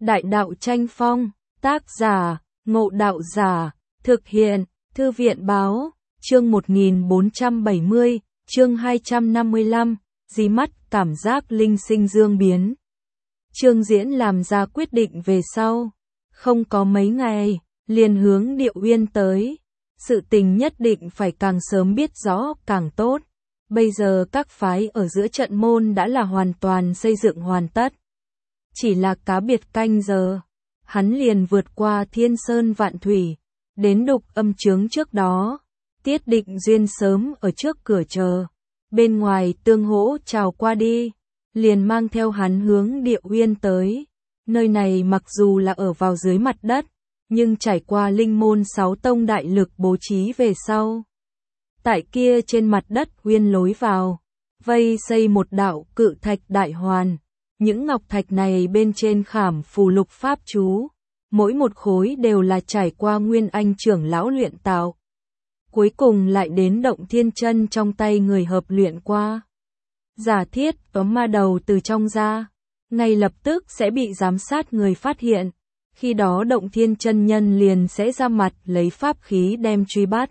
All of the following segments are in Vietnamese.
Đại đạo tranh phong, tác giả, Ngộ Đạo Giả, thực hiện, Thư viện báo, chương 1470, chương 255, dí mắt cảm giác linh sinh dương biến. Trương Diễn làm ra quyết định về sau, không có mấy ngày, liền hướng Điệu Uyên tới. Sự tình nhất định phải càng sớm biết rõ càng tốt. Bây giờ các phái ở giữa trận môn đã là hoàn toàn xây dựng hoàn tất. Chỉ là cá biệt canh giờ, hắn liền vượt qua thiên sơn vạn thủy, đến Đục Âm Chướng trước đó. Tiết Định Duyên sớm ở trước cửa chờ, bên ngoài Tương Hỗ chào qua đi, liền mang theo hắn hướng Điệu Uyên tới. Nơi này mặc dù là ở vào dưới mặt đất, nhưng trải qua linh môn 6 tông đại lực bố trí về sau. Tại kia trên mặt đất uyên lối vào, vây xây một đạo cự thạch đại hoàn. Những ngọc thạch này bên trên khảm phù lục pháp chú, mỗi một khối đều là trải qua Nguyên Anh trưởng lão luyện tạo. Cuối cùng lại đến Động Thiên Chân trong tay người hợp luyện qua. Giả thiết có ma đầu từ trong ra, ngay lập tức sẽ bị giám sát người phát hiện. Khi đó Động Thiên Chân nhân liền sẽ ra mặt lấy pháp khí đem truy bắt.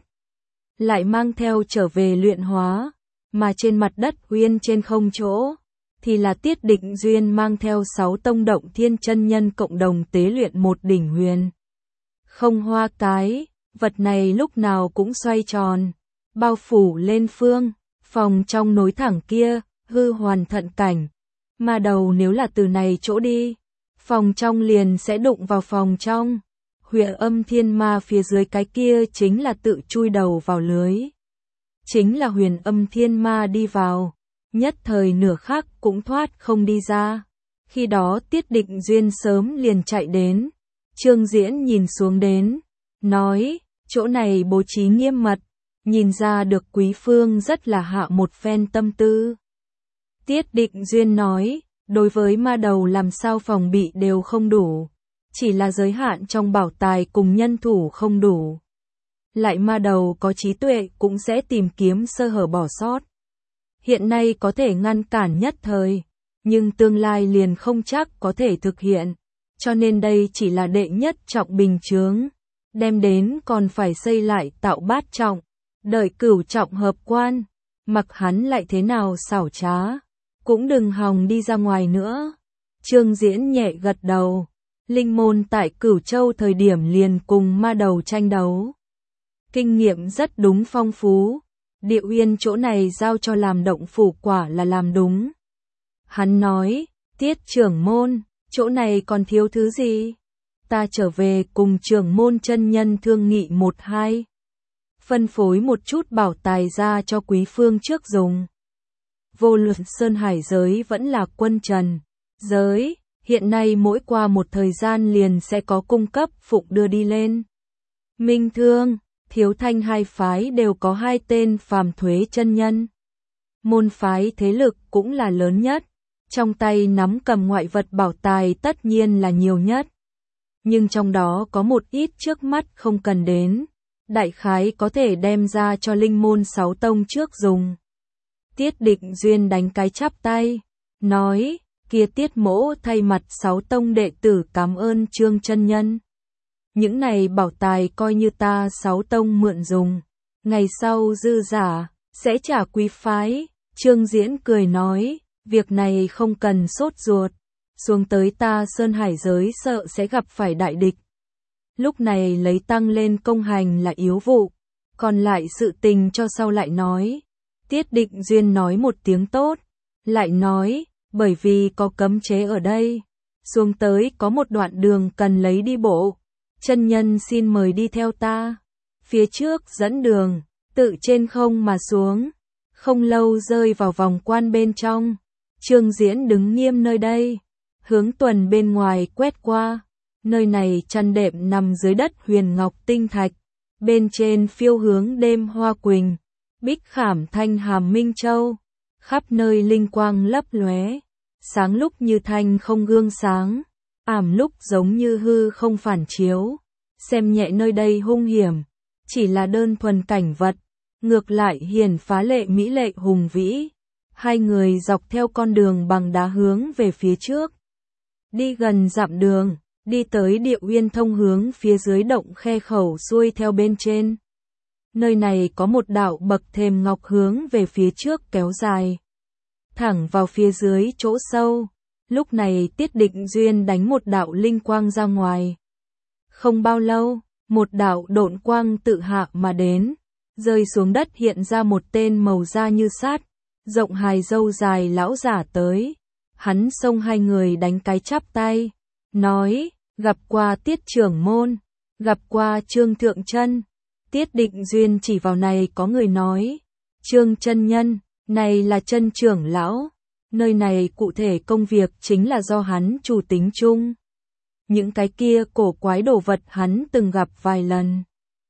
Lại mang theo trở về luyện hóa, mà trên mặt đất uyên trên không chỗ, thì là Tiết Định Duyên mang theo 6 tông Động Thiên Chân nhân cộng đồng tế luyện một đỉnh huyền. Không hoa cái, vật này lúc nào cũng xoay tròn, bao phủ lên phương, phòng trong nối thẳng kia, hư hoàn thận cảnh. Mà đầu nếu là từ này chỗ đi, phòng trong liền sẽ đụng vào phòng trong. Huyền Âm Thiên Ma phía dưới cái kia chính là tự chui đầu vào lưới. Chính là Huyền Âm Thiên Ma đi vào, nhất thời nửa khắc cũng thoát không đi ra. Khi đó Tiết Định Duyên sớm liền chạy đến. Trương Diễn nhìn xuống đến, nói, chỗ này bố trí nghiêm mật, nhìn ra được Quý Phương rất là hạ một phen tâm tư. Tiết Định Duyên nói, đối với ma đầu làm sao phòng bị đều không đủ, chỉ là giới hạn trong bảo tài cùng nhân thủ không đủ. Lại ma đầu có trí tuệ cũng sẽ tìm kiếm sơ hở bỏ sót. Hiện nay có thể ngăn cản nhất thời, nhưng tương lai liền không chắc có thể thực hiện, cho nên đây chỉ là đệ nhất trọng bình chướng, đem đến còn phải xây lại tạo bát trọng, đợi cửu trọng hợp quan, mặc hắn lại thế nào xảo trá, cũng đừng hòng đi ra ngoài nữa. Trương Diễn nhẹ gật đầu, linh môn tại Cửu Châu thời điểm liền cùng ma đầu tranh đấu. Kinh nghiệm rất đúng phong phú, Điệu Uyên chỗ này giao cho làm động phủ quả là làm đúng. Hắn nói, Tiết trưởng môn, chỗ này còn thiếu thứ gì? Ta trở về cùng trưởng môn chân nhân thương nghị 1-2. Phân phối một chút bảo tài ra cho Quý Phương trước dùng. Vô luận Sơn Hải giới vẫn là Quân Trần giới, hiện nay mỗi qua một thời gian liền sẽ có cung cấp phụng đưa đi lên. Minh Thương, Thiếu Thanh hai phái đều có 2 tên phàm thuế chân nhân. Môn phái thế lực cũng là lớn nhất, trong tay nắm cầm ngoại vật bảo tài tất nhiên là nhiều nhất. Nhưng trong đó có một ít trước mắt không cần đến, đại khái có thể đem ra cho linh môn 6 tông trước dùng. Tiết Định Duyên đánh cái chắp tay, nói, kia Tiết mỗ thay mặt 6 tông đệ tử cảm ơn Trương chân nhân. Những này bảo tài coi như ta 6 tông mượn dùng, ngày sau dư giả, sẽ trả quý phái. Trương Diễn cười nói, việc này không cần sốt ruột, xuống tới ta Sơn Hải giới sợ sẽ gặp phải đại địch. Lúc này lấy tăng lên công hành là yếu vụ, còn lại sự tình cho sau lại nói. Tiết Định Duyên nói một tiếng tốt, lại nói, bởi vì có cấm chế ở đây, xuống tới có một đoạn đường cần lấy đi bộ. Chân nhân xin mời đi theo ta. Phía trước dẫn đường, tự trên không mà xuống, không lâu rơi vào vòng quan bên trong. Trương Diễn đứng nghiêm nơi đây, hướng tuần bên ngoài quét qua. Nơi này chăn đệm nằm dưới đất huyền ngọc tinh thạch, bên trên phiêu hướng đêm hoa quỳnh, bích khảm thanh hàm minh châu, khắp nơi linh quang lấp lóe, sáng lúc như thanh không gương sáng, ảm lúc giống như hư không phản chiếu. Xem nhẹ nơi đây hung hiểm, chỉ là đơn thuần cảnh vật, ngược lại hiền phá lệ mỹ lệ hùng vĩ. Hai người dọc theo con đường bằng đá hướng về phía trước. Đi gần dặm đường, đi tới địa uyên thông hướng phía dưới động khe khẩu xuôi theo bên trên. Nơi này có một đạo bậc thềm ngọc hướng về phía trước kéo dài, thẳng vào phía dưới chỗ sâu. Lúc này Tiết Định Duyên đánh một đạo linh quang ra ngoài. Không bao lâu, một đạo độn quang tự hạ mà đến, rơi xuống đất hiện ra một tên màu da như sắt, rộng hài râu dài lão giả tới. Hắn xông hai người đánh cái chắp tay, nói, gặp qua Tiết trưởng môn, gặp qua Trương Thượng Chân. Tiết Định Duyên chỉ vào này có người nói, Trương chân nhân, này là Chân trưởng lão, nơi này cụ thể công việc chính là do hắn chủ tính chung. Những cái kia cổ quái đồ vật hắn từng gặp vài lần.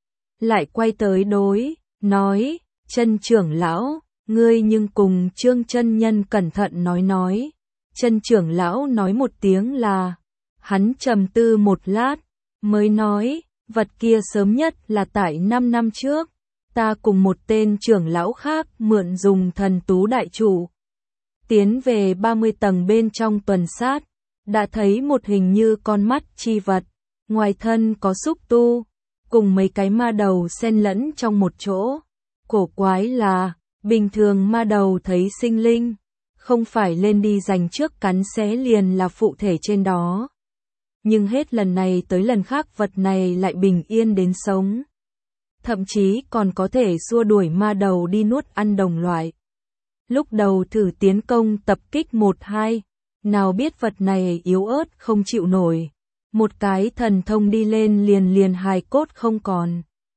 Lại quay tới đối, nói, Chân trưởng lão, ngươi nhưng cùng Trương chân nhân cẩn thận nói. Chân trưởng lão nói một tiếng là, hắn trầm tư một lát, mới nói, vật kia sớm nhất là tại 5 năm trước, ta cùng một tên trưởng lão khác mượn dùng thần tú đại trụ. Tiến về 30 tầng bên trong tuần sát, đã thấy một hình như con mắt chi vật, ngoài thân có xúc tu, cùng mấy cái ma đầu xen lẫn trong một chỗ. Cổ quái là, bình thường ma đầu thấy sinh linh, không phải lên đi giành trước cắn xé liền là phụ thể trên đó. Nhưng hết lần này tới lần khác vật này lại bình yên đến sống. Thậm chí còn có thể xua đuổi ma đầu đi nuốt ăn đồng loại. Lúc đầu thử tiến công tập kích 1-2, nào biết vật này yếu ớt không chịu nổi. Một cái thần thông đi lên liền hài cốt không còn.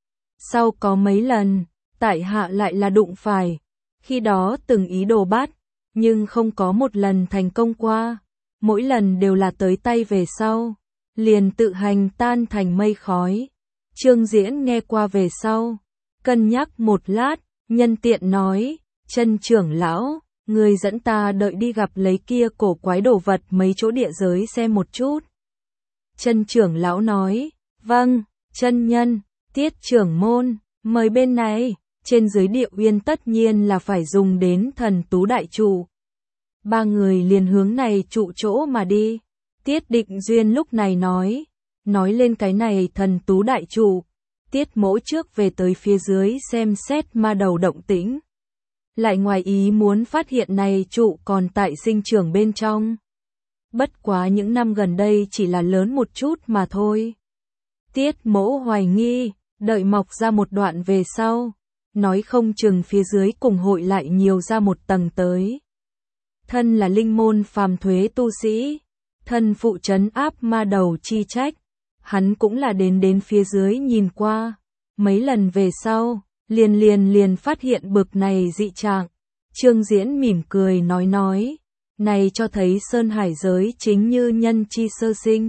Sau có mấy lần, tại hạ lại là đụng phải. Khi đó từng ý đồ bắt, nhưng không có một lần thành công qua. Mỗi lần đều là tới tay về sau, liền tự hành tan thành mây khói. Trương Diễn nghe qua về sau, cân nhắc một lát, nhân tiện nói, Chân trưởng lão, người dẫn ta đợi đi gặp lấy kia cổ quái đồ vật mấy chỗ địa giới xem một chút. Chân trưởng lão nói, vâng, chân nhân, Tiết trưởng môn, mời bên này. Trên dưới địa uyên tất nhiên là phải dùng đến thần tú đại trụ. Ba người liền hướng này trụ chỗ mà đi. Tiết Định Duyên lúc này nói lên cái này thần tú đại trụ. Tiết mỗ trước về tới phía dưới xem xét ma đầu động tĩnh. Lại ngoài ý muốn phát hiện này trụ còn tại sinh trưởng bên trong. Bất quá những năm gần đây chỉ là lớn một chút mà thôi. Tiết mỗ hoài nghi, đợi mọc ra một đoạn về sau, nói không chừng phía dưới cùng hội lại nhiều ra một tầng tới. Thân là linh môn phàm thuế tu sĩ, thân phụ trấn áp ma đầu chi trách, hắn cũng là đến phía dưới nhìn qua, mấy lần về sau, liền phát hiện bực này dị trạng. Trương Diễn mỉm cười nói, này cho thấy Sơn Hải giới chính như nhân chi sơ sinh.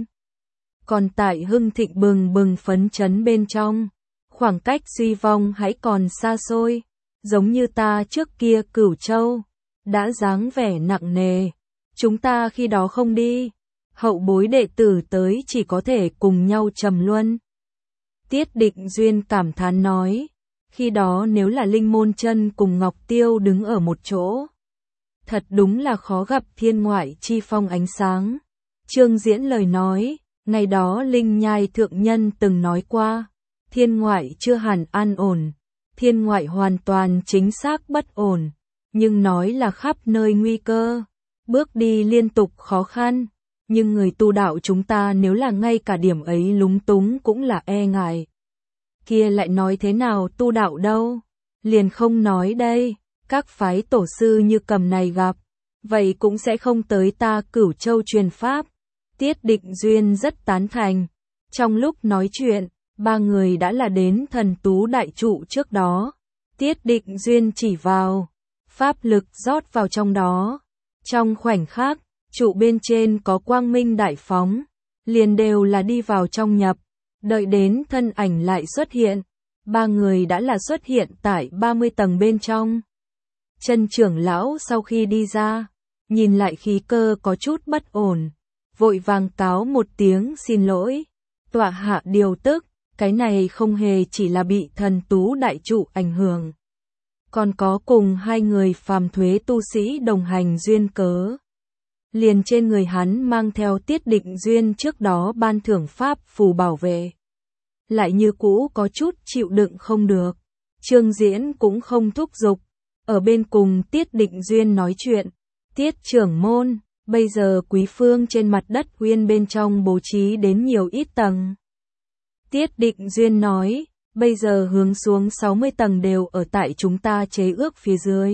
Còn tại hưng thịnh bừng phấn chấn bên trong, khoảng cách suy vong hãy còn xa xôi, giống như ta trước kia Cửu Châu, đã dáng vẻ nặng nề. Chúng ta khi đó không đi, hậu bối đệ tử tới chỉ có thể cùng nhau trầm luân. Tiết Định Duyên cảm thán nói, khi đó nếu là Linh Môn Chân cùng Ngọc Tiêu đứng ở một chỗ, thật đúng là khó gặp thiên ngoại chi phong ánh sáng. Trương Diễn lời nói, ngày đó Linh Nhai Thượng Nhân từng nói qua, thiên ngoại chưa hẳn an ổn, thiên ngoại hoàn toàn chính xác bất ổn, nhưng nói là khắp nơi nguy cơ, bước đi liên tục khó khăn, nhưng người tu đạo chúng ta nếu là ngay cả điểm ấy lúng túng cũng là e ngại. Kia lại nói thế nào tu đạo đâu, liền không nói đây, các phái tổ sư như cầm này gặp, vậy cũng sẽ không tới ta Cửu Châu truyền pháp. Tiết Định Duyên rất tán thành. Trong lúc nói chuyện, ba người đã là đến thần tú đại trụ trước đó. Tiết Định Duyên chỉ vào, pháp lực rót vào trong đó. Trong khoảnh khắc, trụ bên trên có quang minh đại phóng, liền đều là đi vào trong nhập. Đợi đến thân ảnh lại xuất hiện, ba người đã là xuất hiện tại 30 tầng bên trong. Chân trưởng lão sau khi đi ra, nhìn lại khí cơ có chút bất ổn, vội vàng cáo một tiếng xin lỗi, tọa hạ điều tức, cái này không hề chỉ là bị thần tú đại trụ ảnh hưởng, còn có cùng hai người phàm thuế tu sĩ đồng hành duyên cớ. liền trên người hắn mang theo Tiết Định Duyên trước đó ban thưởng pháp phù bảo vệ. Lại như cũ có chút chịu đựng không được. Trương Diễn cũng không thúc giục, ở bên cùng Tiết Định Duyên nói chuyện. Tiết trưởng môn, bây giờ quý phương trên mặt đất uyên bên trong bố trí đến nhiều ít tầng. Tiết Định Duyên nói, bây giờ hướng xuống 60 tầng đều ở tại chúng ta chế ước phía dưới.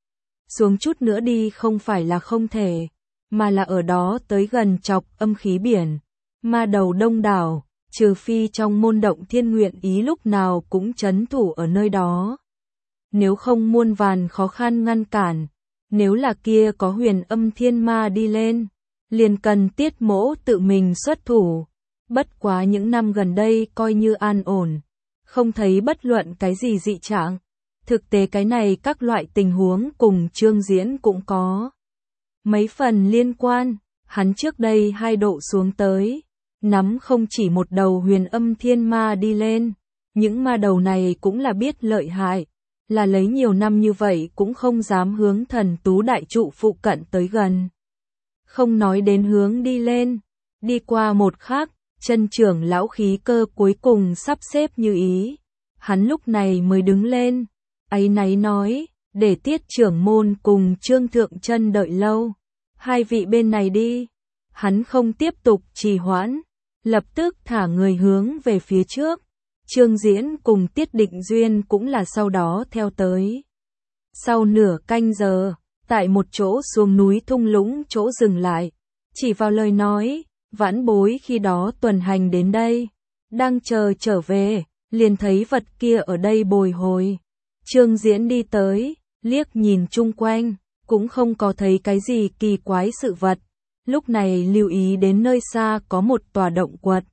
Xuống chút nữa đi không phải là không thể, mà là ở đó tới gần chọc âm khí biển. Ma đầu đông đảo, trừ phi trong môn động thiên nguyện ý lúc nào cũng trấn thủ ở nơi đó. Nếu không muôn vàn khó khăn ngăn cản, nếu là kia có huyền âm thiên ma đi lên, liền cần Tiết mỗ tự mình xuất thủ. Bất quá những năm gần đây coi như an ổn, không thấy bất luận cái gì dị trạng. Thực tế cái này các loại tình huống cùng Trương Diễn cũng có mấy phần liên quan, hắn trước đây 2 độ xuống tới, nắm không chỉ một đầu huyền âm thiên ma đi lên, những ma đầu này cũng là biết lợi hại, là lấy nhiều năm như vậy cũng không dám hướng Thần Tú đại trụ phụ cận tới gần. Không nói đến hướng đi lên, đi qua một khắc, chân trưởng lão khí cơ cuối cùng sắp xếp như ý, hắn lúc này mới đứng lên, áy náy nói, để Tiết trưởng môn cùng Trương Thượng Chân đợi lâu, 2 vị bên này đi. Hắn không tiếp tục trì hoãn, lập tức thả người hướng về phía trước. Trương Diễn cùng Tiết Định Duyên cũng là sau đó theo tới. Sau nửa canh giờ, tại một chỗ xuống núi thung lũng chỗ dừng lại, chỉ vào lời nói, vãn bối khi đó tuần hành đến đây, đang chờ trở về, liền thấy vật kia ở đây bồi hồi. Trương Diễn đi tới, liếc nhìn chung quanh, cũng không có thấy cái gì kỳ quái sự vật. Lúc này lưu ý đến nơi xa có một tòa động quật.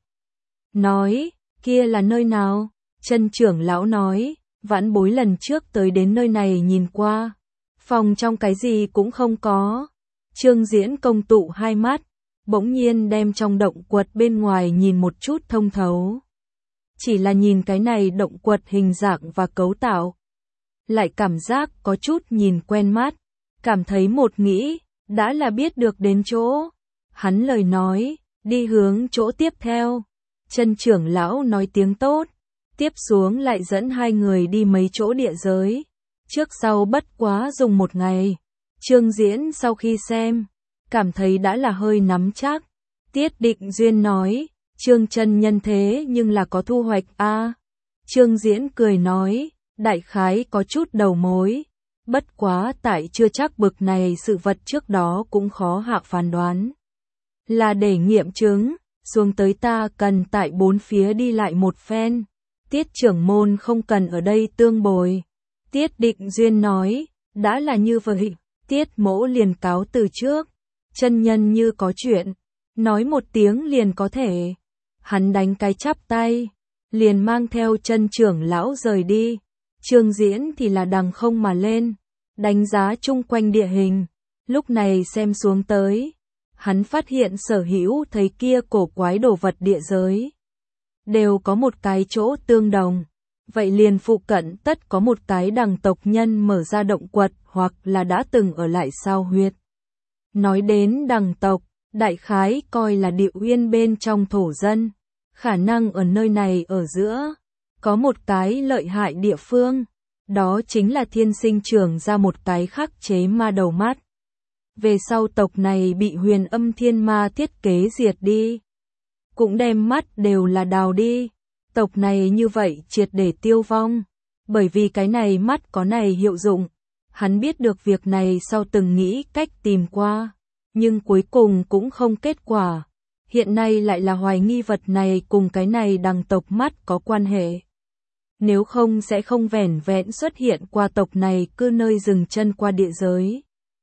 Nói, kia là nơi nào? Chân trưởng lão nói, vãn bối lần trước tới đến nơi này nhìn qua. Phòng trong cái gì cũng không có. Trương Diễn công tụ 2 mắt, bỗng nhiên đem trong động quật bên ngoài nhìn một chút thông thấu. Chỉ là nhìn cái này động quật hình dạng và cấu tạo, lại cảm giác có chút nhìn quen mắt, cảm thấy một nghĩ, đã là biết được đến chỗ. Hắn lời nói, đi hướng chỗ tiếp theo. Chân trưởng lão nói tiếng tốt, tiếp xuống lại dẫn 2 người đi mấy chỗ địa giới. Trước sau bất quá dùng 1 ngày. Trương Diễn sau khi xem, cảm thấy đã là hơi nắm chắc. Tiết Định Duyên nói, Trương chân nhân thế nhưng là có thu hoạch a. Trương Diễn cười nói, đại khái có chút đầu mối. Bất quá tại chưa chắc bực này sự vật trước đó cũng khó hạ phán đoán. Là để nghiệm chứng, xuống tới ta cần tại 4 phía đi lại một phen. Tiết trưởng môn không cần ở đây tương bồi. Tiết Định Duyên nói, đã là như vậy, Tiết mỗ liền cáo từ trước. Chân nhân như có chuyện, nói một tiếng liền có thể. Hắn đánh cái chắp tay, liền mang theo chân trưởng lão rời đi. Trương Diễn thì là đằng không mà lên, đánh giá chung quanh địa hình. Lúc này xem xuống tới, hắn phát hiện sở hữu thấy kia cổ quái đồ vật địa giới đều có một cái chỗ tương đồng. Vậy liền phụ cận tất có một cái đằng tộc nhân mở ra động quật hoặc là đã từng ở lại sao huyệt. Nói đến đằng tộc, đại khái coi là địa uyên bên trong thổ dân, khả năng ở nơi này ở giữa có một cái lợi hại địa phương, đó chính là thiên sinh trưởng ra một cái khắc chế ma đầu mắt. Về sau tộc này bị huyền âm thiên ma thiết kế diệt đi, cũng đem mắt đều là đào đi. Tộc này như vậy triệt để tiêu vong, bởi vì cái này mắt có này hiệu dụng. Hắn biết được việc này sau từng nghĩ cách tìm qua, nhưng cuối cùng cũng không kết quả. Hiện nay lại là hoài nghi vật này cùng cái này đằng tộc mắt có quan hệ. Nếu không sẽ không vẻn vẹn xuất hiện qua tộc này cứ nơi dừng chân qua địa giới,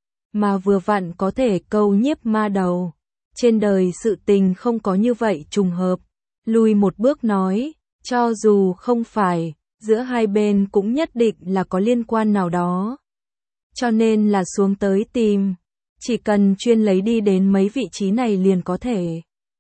mà vừa vặn có thể câu nhiếp ma đầu. Trên đời sự tình không có như vậy trùng hợp. Lùi một bước nói, cho dù không phải, giữa hai bên cũng nhất định là có liên quan nào đó. Cho nên là xuống tới tìm, chỉ cần chuyên lấy đi đến mấy vị trí này liền có thể.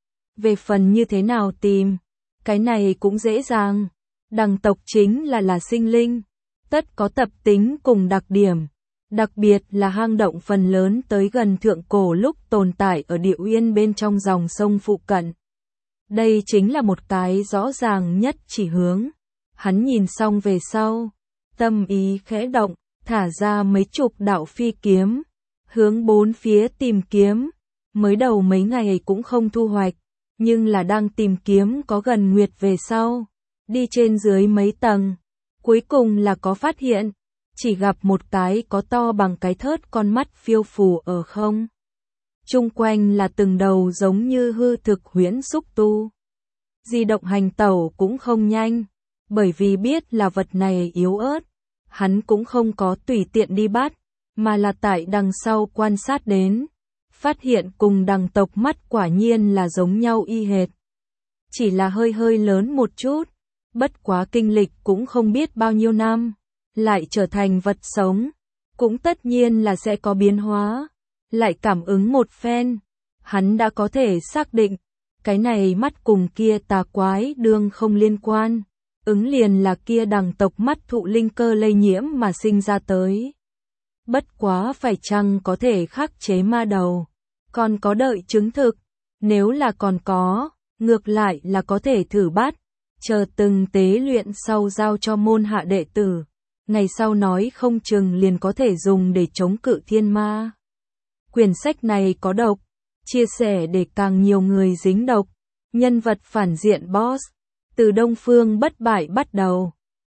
Về phần như thế nào tìm, cái này cũng dễ dàng. Đằng tộc chính là sinh linh, tất có tập tính cùng đặc điểm. Đặc biệt là hang động phần lớn tới gần thượng cổ lúc tồn tại ở địa uyên bên trong dòng sông phụ cận. Đây chính là một cái rõ ràng nhất chỉ hướng. Hắn nhìn xong về sau, tâm ý khẽ động, thả ra mấy chục đạo phi kiếm, hướng bốn phía tìm kiếm. Mới đầu mấy ngày cũng không thu hoạch, nhưng là đang tìm kiếm có gần nguyệt về sau, đi trên dưới mấy tầng, cuối cùng là có phát hiện, chỉ gặp một cái có to bằng cái thớt con mắt phiêu phù ở không. Chung quanh là từng đầu giống như hư thực huyễn xúc tu. Di động hành tẩu cũng không nhanh, bởi vì biết là vật này yếu ớt, hắn cũng không có tùy tiện đi bắt, mà là tại đằng sau quan sát đến, phát hiện cùng đằng tộc mắt quả nhiên là giống nhau y hệt. Chỉ là hơi hơi lớn một chút, bất quá kinh lịch cũng không biết bao nhiêu năm, lại trở thành vật sống, cũng tất nhiên là sẽ có biến hóa. Lại cảm ứng một phen, hắn đã có thể xác định, cái này mắt cùng kia tà quái đương không liên quan, ứng liền là kia đằng tộc mắt thụ linh cơ lây nhiễm mà sinh ra tới. Bất quá phải chăng có thể khắc chế ma đầu, còn có đợi chứng thực, nếu là còn có, ngược lại là có thể thử bắt, chờ từng tế luyện sau giao cho môn hạ đệ tử, ngày sau nói không chừng liền có thể dùng để chống cự thiên ma. Quyển sách này có độc, chia sẻ để càng nhiều người dính độc, nhân vật phản diện boss, từ Đông Phương bất bại bắt đầu.